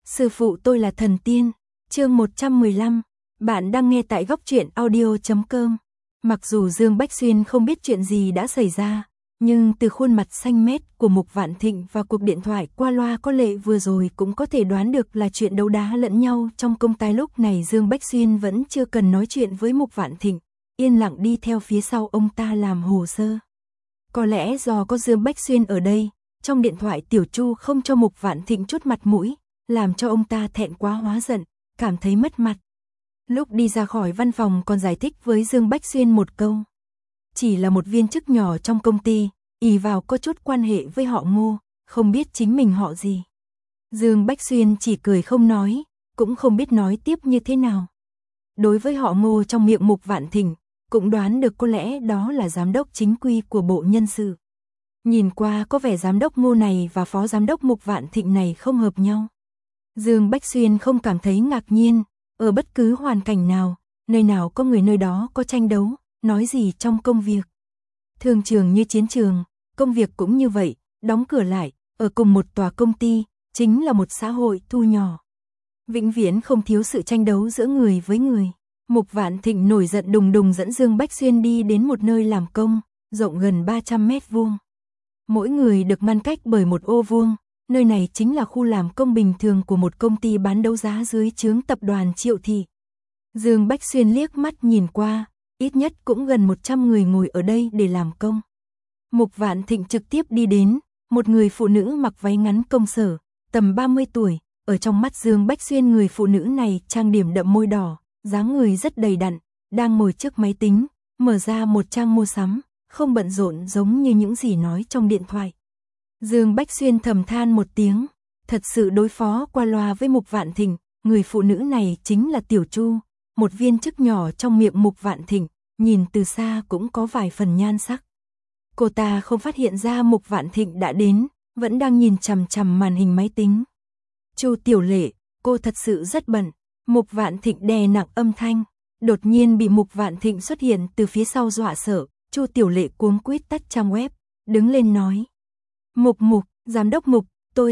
Sư phụ tôi là thần tiên. Chương 115. Bạn đang nghe tại góc truyện audio.com. Mặc dù Dương Bách Xuyên không biết chuyện gì đã xảy ra, nhưng từ khuôn mặt xanh mét của Mục Vạn Thịnh và cuộc điện thoại qua loa có lệ vừa rồi cũng có thể đoán được là chuyện đấu đá lẫn nhau trong công ty. Lúc này Dương Bách Xuyên vẫn chưa cần nói chuyện với Mục Vạn Thịnh, yên lặng đi theo phía sau ông ta làm hồ sơ. Có lẽ do có Dương Bách Xuyên ở đây, trong điện thoại Tiểu Chu không cho Mục Vạn Thịnh chút mặt mũi, làm cho ông ta thẹn quá hóa giận, cảm thấy mất mặt. Lúc đi ra khỏi văn phòng còn giải thích với Dương Bách Xuyên một câu. Chỉ là một viên chức nhỏ trong công ty, ỷ vào có chút quan hệ với họ Ngô, không biết chính mình họ gì. Dương Bách Xuyên chỉ cười không nói, cũng không biết nói tiếp như thế nào. Đối với họ Ngô trong miệng Mục Vạn Thịnh, cũng đoán được có lẽ đó là giám đốc chính quy của bộ nhân sự. Nhìn qua có vẻ giám đốc Ngô này và phó giám đốc Mục Vạn Thịnh này không hợp nhau. Dương Bách Xuyên không cảm thấy ngạc nhiên, ở bất cứ hoàn cảnh nào, nơi nào có người nơi đó có tranh đấu, nói gì trong công việc. Thương trường như chiến trường, công việc cũng như vậy, đóng cửa lại, ở cùng một tòa công ty, chính là một xã hội thu nhỏ. Vĩnh viễn không thiếu sự tranh đấu giữa người với người. Mục Vạn Thịnh nổi giận đùng đùng dẫn Dương Bách Xuyên đi đến một nơi làm công, rộng gần 300 mét vuông. Mỗi người được ngăn cách bởi một ô vuông, nơi này chính là khu làm công bình thường của một công ty bán đấu giá dưới trướng tập đoàn Triệu Thị. Dương Bách Xuyên liếc mắt nhìn qua, ít nhất cũng gần 100 người ngồi ở đây để làm công. Mục Vạn Thịnh trực tiếp đi đến, một người phụ nữ mặc váy ngắn công sở, tầm 30 tuổi, ở trong mắt Dương Bách Xuyên người phụ nữ này trang điểm đậm môi đỏ, dáng người rất đầy đặn, đang ngồi trước máy tính, mở ra một trang mua sắm, không bận rộn giống như những gì nói trong điện thoại. Dương Bách Xuyên thầm than một tiếng, thật sự đối phó qua loa với Mục Vạn Thịnh, người phụ nữ này chính là Tiểu Chu, một viên chức nhỏ trong miệng Mục Vạn Thịnh, nhìn từ xa cũng có vài phần nhan sắc. Cô ta không phát hiện ra Mục Vạn Thịnh đã đến, vẫn đang nhìn chằm chằm màn hình máy tính. Chu Tiểu Lệ, cô thật sự rất bận. Mục Vạn Thịnh đè nặng âm thanh, đột nhiên bị Mục Vạn Thịnh xuất hiện từ phía sau dọa sợ, Chu Tiểu Lệ cuống quýt tắt trang web, đứng lên nói. Mục, giám đốc Mục,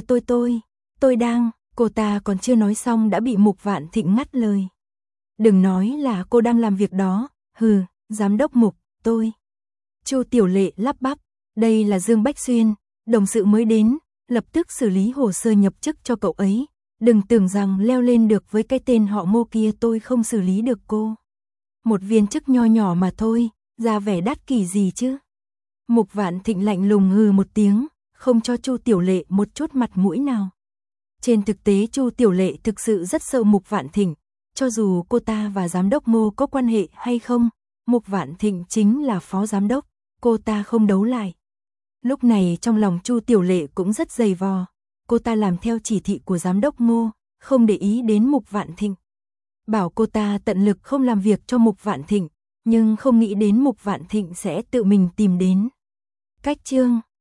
tôi đang, cô ta còn chưa nói xong đã bị Mục Vạn Thịnh ngắt lời. Đừng nói là cô đang làm việc đó, giám đốc Mục, tôi. Chu Tiểu Lệ lắp bắp, đây là Dương Bách Xuyên, đồng sự mới đến, lập tức xử lý hồ sơ nhập chức cho cậu ấy. Đừng tưởng rằng leo lên được với cái tên họ Ngô kia tôi không xử lý được cô. Một viên chức nho nhỏ mà thôi, ra vẻ đắt kỷ gì chứ. Mục Vạn Thịnh lạnh lùng hừ một tiếng, không cho Chu Tiểu Lệ một chút mặt mũi nào. Trên thực tế Chu Tiểu Lệ thực sự rất sợ Mục Vạn Thịnh, cho dù cô ta và giám đốc Ngô có quan hệ hay không, Mục Vạn Thịnh chính là phó giám đốc, cô ta không đấu lại. Lúc này trong lòng Chu Tiểu Lệ cũng rất dày vò. Cô ta làm theo chỉ thị của giám đốc Ngô, không để ý đến Mục Vạn Thịnh. Bảo cô ta tận lực không làm việc cho Mục Vạn Thịnh, nhưng không nghĩ đến Mục Vạn Thịnh sẽ tự mình tìm đến. Cách chương